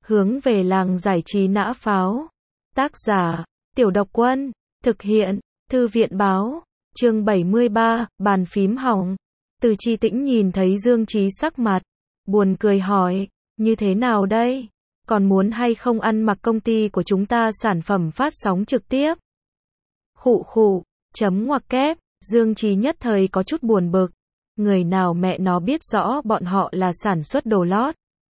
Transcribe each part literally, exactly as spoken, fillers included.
Hướng về làng giải trí nã pháo. Tác giả, Tiểu Độc Quân. Thực hiện, Thư viện báo. Chương bảy mươi ba, bàn phím hỏng. Từ Chi Tĩnh nhìn thấy Dương Chí sắc mặt, buồn cười hỏi, như thế nào đây? Còn muốn hay không ăn mặc công ty của chúng ta sản phẩm phát sóng trực tiếp? Khụ khụ, chấm ngoặc kép, Dương Chí nhất thời có chút buồn bực. Người nào mẹ nó biết rõ bọn họ là sản xuất đồ lót.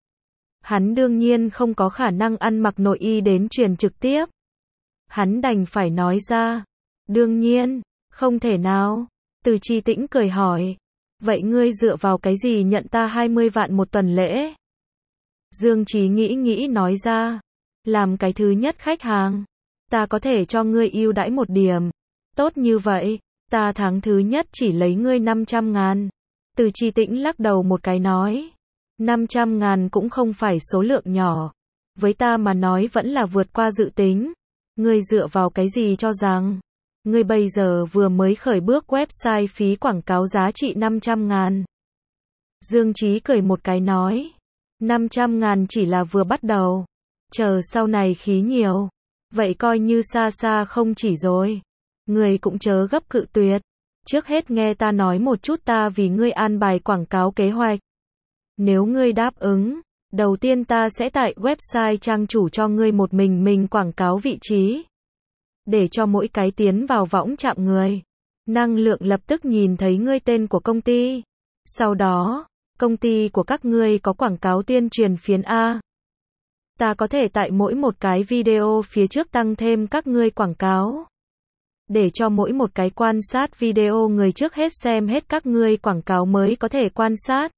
Hắn đương nhiên không có khả năng ăn mặc nội y đến truyền trực tiếp. Hắn đành phải nói ra. Đương nhiên, không thể nào. Từ Chi Tĩnh cười hỏi. Vậy ngươi dựa vào cái gì nhận ta hai mươi vạn một tuần lễ? Dương Chí nghĩ nghĩ nói ra. Làm cái thứ nhất khách hàng. Ta có thể cho ngươi ưu đãi một điểm. Tốt như vậy, ta tháng thứ nhất chỉ lấy ngươi năm trăm ngàn. Từ Chi Tĩnh lắc đầu một cái nói. năm trăm ngàn cũng không phải số lượng nhỏ. Với ta mà nói vẫn là vượt qua dự tính. Ngươi dựa vào cái gì cho rằng ngươi bây giờ vừa mới khởi bước website phí quảng cáo giá trị năm trăm ngàn. Dương Chí cười một cái nói. năm trăm ngàn chỉ là vừa bắt đầu. Chờ sau này khí nhiều. Vậy coi như xa xa không chỉ rồi. Ngươi cũng chớ gấp cự tuyệt. Trước hết nghe ta nói một chút ta vì ngươi an bài quảng cáo kế hoạch. Nếu ngươi đáp ứng, đầu tiên ta sẽ tại website trang chủ cho ngươi một mình mình quảng cáo vị trí. Để cho mỗi cái tiến vào võng chạm người. Năng lượng lập tức nhìn thấy ngươi tên của công ty. Sau đó, công ty của các ngươi có quảng cáo tuyên truyền phiến A. Ta có thể tại mỗi một cái video phía trước tăng thêm các ngươi quảng cáo. Để cho mỗi một cái quan sát video người trước hết xem hết các ngươi quảng cáo mới có thể quan sát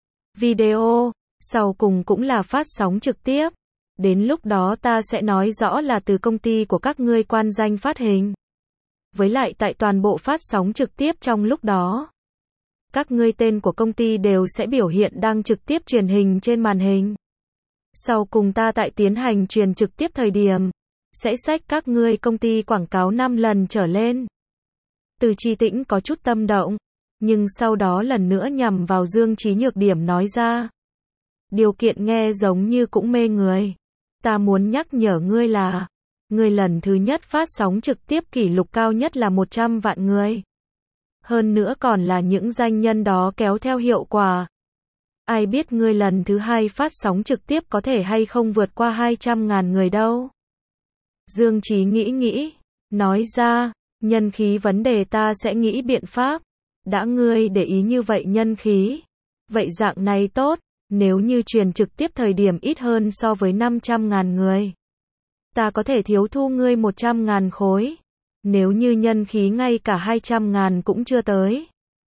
video, sau cùng cũng là phát sóng trực tiếp. Đến lúc đó ta sẽ nói rõ là từ công ty của các ngươi quan danh phát hình. Với lại tại toàn bộ phát sóng trực tiếp trong lúc đó, các ngươi tên của công ty đều sẽ biểu hiện đang trực tiếp truyền hình trên màn hình. Sau cùng ta tại tiến hành truyền trực tiếp thời điểm, sẽ xách các ngươi công ty quảng cáo năm lần trở lên. Từ Chi Tĩnh có chút tâm động, nhưng sau đó lần nữa nhằm vào Dương Chí nhược điểm nói ra. Điều kiện nghe giống như cũng mê người. Ta muốn nhắc nhở ngươi là, ngươi lần thứ nhất phát sóng trực tiếp kỷ lục cao nhất là một trăm vạn người. Hơn nữa còn là những danh nhân đó kéo theo hiệu quả. Ai biết ngươi lần thứ hai phát sóng trực tiếp có thể hay không vượt qua hai trăm ngàn người đâu. Dương Chí nghĩ nghĩ, nói ra, nhân khí vấn đề ta sẽ nghĩ biện pháp. Đã ngươi để ý như vậy nhân khí. Vậy dạng này tốt, nếu như truyền trực tiếp thời điểm ít hơn so với năm trăm ngàn người. Ta có thể thiếu thu ngươi một trăm ngàn khối. Nếu như nhân khí ngay cả hai trăm ngàn cũng chưa tới.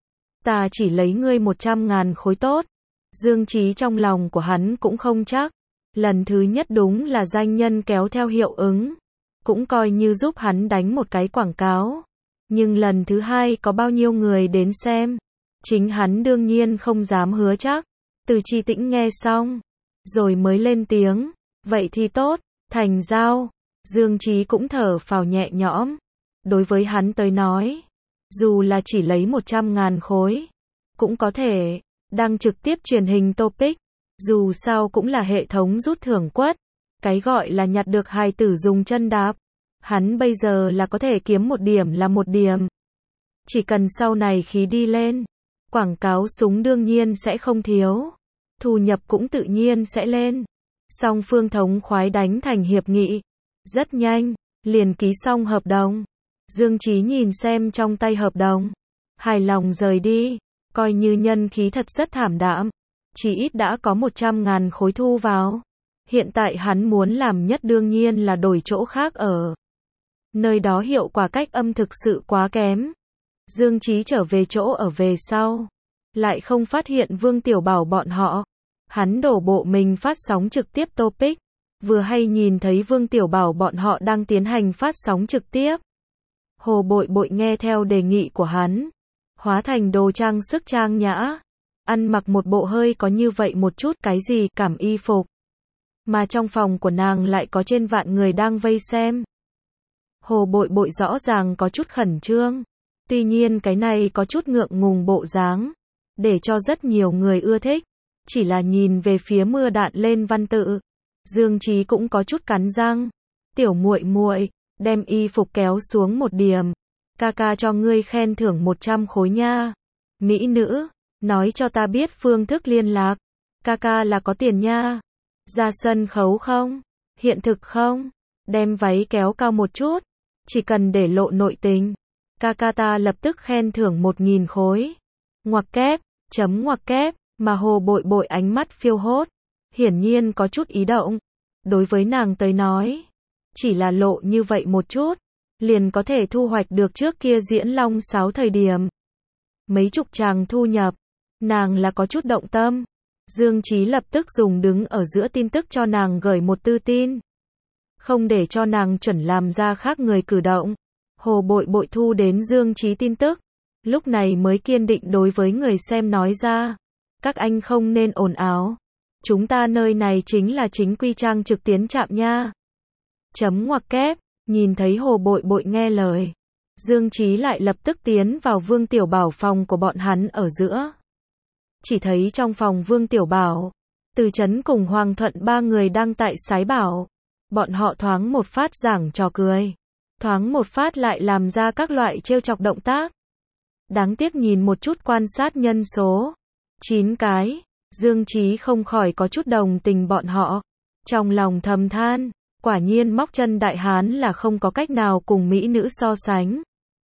Ta chỉ lấy ngươi một trăm ngàn khối tốt. Dương Chí trong lòng của hắn cũng không chắc. Lần thứ nhất đúng là danh nhân kéo theo hiệu ứng. Cũng coi như giúp hắn đánh một cái quảng cáo. Nhưng lần thứ hai có bao nhiêu người đến xem? Chính hắn đương nhiên không dám hứa chắc. Từ Chi Tĩnh nghe xong, rồi mới lên tiếng. Vậy thì tốt, thành giao. Dương Chí cũng thở phào nhẹ nhõm. Đối với hắn tới nói, dù là chỉ lấy một trăm ngàn khối, cũng có thể đăng trực tiếp truyền hình topic. Dù sao cũng là hệ thống rút thưởng quất. Cái gọi là nhặt được hài tử dùng chân đạp. Hắn bây giờ là có thể kiếm một điểm là một điểm. Chỉ cần sau này khí đi lên, quảng cáo súng đương nhiên sẽ không thiếu. Thu nhập cũng tự nhiên sẽ lên. Song phương thống khoái đánh thành hiệp nghị. Rất nhanh, liền ký xong hợp đồng. Dương Chí nhìn xem trong tay hợp đồng. Hài lòng rời đi. Coi như nhân khí thật rất thảm đạm. Chỉ ít đã có một trăm ngàn khối thu vào. Hiện tại hắn muốn làm nhất đương nhiên là đổi chỗ khác ở. Nơi đó hiệu quả cách âm thực sự quá kém. Dương Chí trở về chỗ ở về sau. Lại không phát hiện Vương Tiểu Bảo bọn họ. Hắn đổ bộ mình phát sóng trực tiếp topic. Vừa hay nhìn thấy Vương Tiểu Bảo bọn họ đang tiến hành phát sóng trực tiếp. Hồ Bội Bội nghe theo đề nghị của hắn. Hóa thành đồ trang sức trang nhã. Ăn mặc một bộ hơi có như vậy một chút cái gì cảm y phục. Mà trong phòng của nàng lại có trên vạn người đang vây xem. Hồ Bội Bội rõ ràng có chút khẩn trương. Tuy nhiên cái này có chút ngượng ngùng bộ dáng. Để cho rất nhiều người ưa thích. Chỉ là nhìn về phía mưa đạn lên văn tự. Dương Chí cũng có chút cắn răng. Tiểu muội muội, đem y phục kéo xuống một điểm. Ca ca cho ngươi khen thưởng một trăm khối nha. Mỹ nữ, nói cho ta biết phương thức liên lạc. Ca ca là có tiền nha. Ra sân khấu không? Hiện thực không? Đem váy kéo cao một chút. Chỉ cần để lộ nội tình. Ca ca ta lập tức khen thưởng một nghìn khối. Ngoặc kép, chấm ngoặc kép, mà Hồ Bội Bội ánh mắt phiêu hốt. Hiển nhiên có chút ý động. Đối với nàng tới nói, chỉ là lộ như vậy một chút, liền có thể thu hoạch được trước kia diễn long sáo thời điểm. Mấy chục tràng thu nhập, nàng là có chút động tâm. Dương Chí lập tức dùng đứng ở giữa tin tức cho nàng gửi một tư tin. Không để cho nàng chuẩn làm ra khác người cử động. Hồ Bội Bội thu đến Dương Chí tin tức. Lúc này mới kiên định đối với người xem nói ra. Các anh không nên ồn ào. Chúng ta nơi này chính là chính quy trang trực tiến trạm nha. Chấm ngoặc kép, nhìn thấy Hồ Bội Bội nghe lời. Dương Chí lại lập tức tiến vào Vương Tiểu Bảo phòng của bọn hắn ở giữa. Chỉ thấy trong phòng Vương Tiểu Bảo, Từ Chấn cùng Hoàng Thuận ba người đang tại sái bảo. Bọn họ thoáng một phát giảng trò cười. Thoáng một phát lại làm ra các loại trêu chọc động tác. Đáng tiếc nhìn một chút quan sát nhân số. chín cái. Dương Chí không khỏi có chút đồng tình bọn họ. Trong lòng thầm than, quả nhiên móc chân đại hán là không có cách nào cùng mỹ nữ so sánh.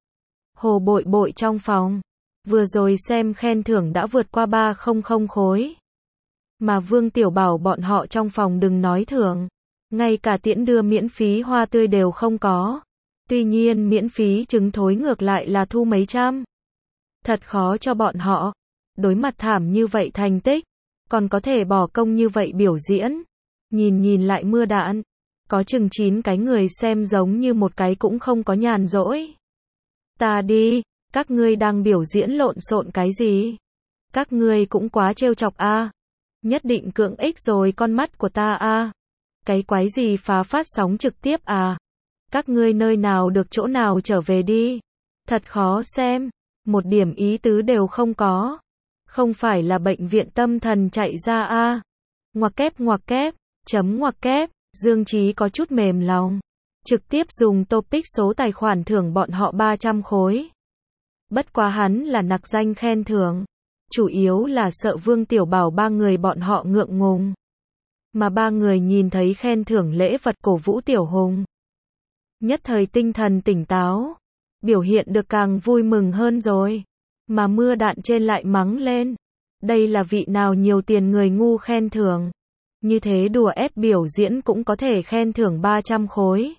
Hồ Bội Bội trong phòng, vừa rồi xem khen thưởng đã vượt qua ba trăm khối. Mà Vương Tiểu Bảo bọn họ trong phòng đừng nói thưởng, ngay cả tiễn đưa miễn phí hoa tươi đều không có. Tuy nhiên miễn phí trứng thối ngược lại là thu mấy trăm. Thật khó cho bọn họ. Đối mặt thảm như vậy thành tích, còn có thể bỏ công như vậy biểu diễn. Nhìn nhìn lại mưa đạn, có chừng chín cái người xem giống như một cái cũng không có nhàn rỗi. Ta đi, các ngươi đang biểu diễn lộn xộn cái gì? Các ngươi cũng quá trêu chọc a. Nhất định cưỡng ích rồi con mắt của ta a. Cái quái gì phá phát sóng trực tiếp à? Các ngươi nơi nào được chỗ nào trở về đi. Thật khó xem, một điểm ý tứ đều không có. Không phải là bệnh viện tâm thần chạy ra a. Ngoặc kép ngoặc kép, chấm ngoặc kép, Dương Chí có chút mềm lòng. Trực tiếp dùng topic số tài khoản thưởng bọn họ ba trăm khối. Bất quá hắn là nặc danh khen thưởng. Chủ yếu là sợ Vương Tiểu Bảo ba người bọn họ ngượng ngùng. Mà ba người nhìn thấy khen thưởng lễ vật cổ vũ Tiểu Hùng. Nhất thời tinh thần tỉnh táo. Biểu hiện được càng vui mừng hơn rồi. Mà mưa đạn trên lại mắng lên. Đây là vị nào nhiều tiền người ngu khen thưởng. Như thế đùa ép biểu diễn cũng có thể khen thưởng ba trăm khối.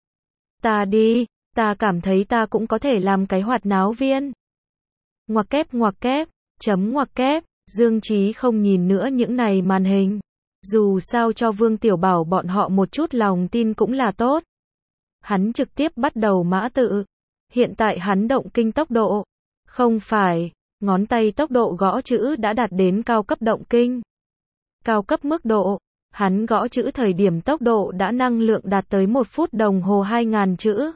Ta đi, ta cảm thấy ta cũng có thể làm cái hoạt náo viên. Ngoặc kép ngoặc kép, chấm ngoặc kép, Dương Chí không nhìn nữa những này màn hình. Dù sao cho Vương Tiểu Bảo bọn họ một chút lòng tin cũng là tốt. Hắn trực tiếp bắt đầu mã tự. Hiện tại hắn động kinh tốc độ. Không phải, ngón tay tốc độ gõ chữ đã đạt đến cao cấp động kinh. Cao cấp mức độ, hắn gõ chữ thời điểm tốc độ đã năng lượng đạt tới một phút đồng hồ hai nghìn chữ.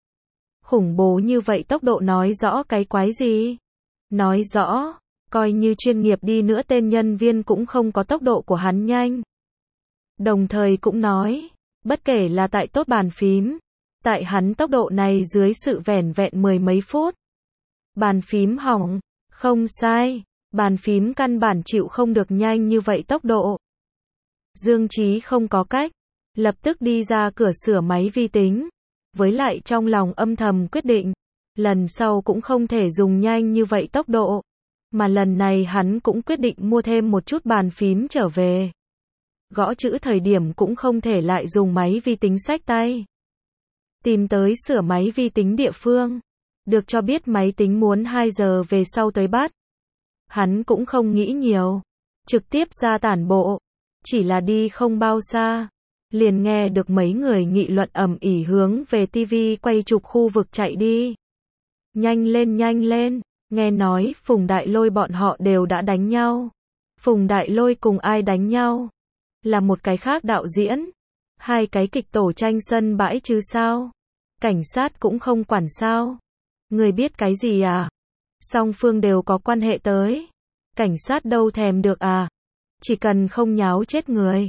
Khủng bố như vậy tốc độ nói rõ cái quái gì? Nói rõ, coi như chuyên nghiệp đi nữa tên nhân viên cũng không có tốc độ của hắn nhanh. Đồng thời cũng nói, bất kể là tại tốt bàn phím, tại hắn tốc độ này dưới sự vẻn vẹn mười mấy phút. Bàn phím hỏng, không sai, bàn phím căn bản chịu không được nhanh như vậy tốc độ. Dương Chí không có cách, lập tức đi ra cửa sửa máy vi tính, với lại trong lòng âm thầm quyết định, lần sau cũng không thể dùng nhanh như vậy tốc độ, mà lần này hắn cũng quyết định mua thêm một chút bàn phím trở về. Gõ chữ thời điểm cũng không thể lại dùng máy vi tính xách tay. Tìm tới sửa máy vi tính địa phương, được cho biết máy tính muốn hai giờ về sau tới bắt. Hắn cũng không nghĩ nhiều, trực tiếp ra tản bộ, chỉ là đi không bao xa, liền nghe được mấy người nghị luận ầm ĩ hướng về tivi quay chụp khu vực chạy đi. Nhanh lên nhanh lên, nghe nói Phùng Đại Lôi bọn họ đều đã đánh nhau. Phùng Đại Lôi cùng ai đánh nhau? Là một cái khác đạo diễn. Hai cái kịch tổ tranh sân bãi chứ sao? Cảnh sát cũng không quản sao? Người biết cái gì à? Song phương đều có quan hệ tới. Cảnh sát đâu thèm được à? Chỉ cần không nháo chết người.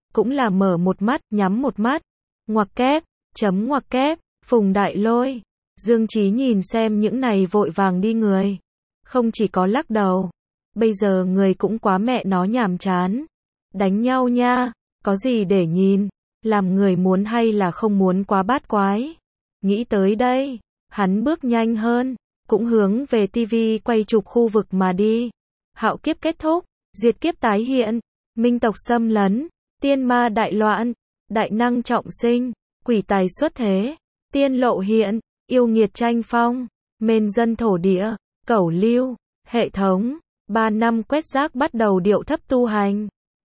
cũng là mở một mắt, nhắm một mắt. Ngoặc kép, chấm ngoặc kép, Phùng Đại Lôi. Dương Chí nhìn xem những này vội vàng đi người. Không chỉ có lắc đầu. Bây giờ người cũng quá mẹ nó nhàm chán. Đánh nhau nha, có gì để nhìn. Làm người muốn hay là không muốn quá bát quái. Nghĩ tới đây, hắn bước nhanh hơn, cũng hướng về tivi quay chụp khu vực mà đi. Hạo kiếp kết thúc, diệt kiếp tái hiện, minh tộc xâm lấn, tiên ma đại loạn, đại năng trọng sinh, quỷ tài xuất thế, tiên lộ hiện, yêu nghiệt tranh phong, mên dân thổ địa, cẩu lưu, hệ thống, ba năm quét rác bắt đầu điệu thấp tu hành.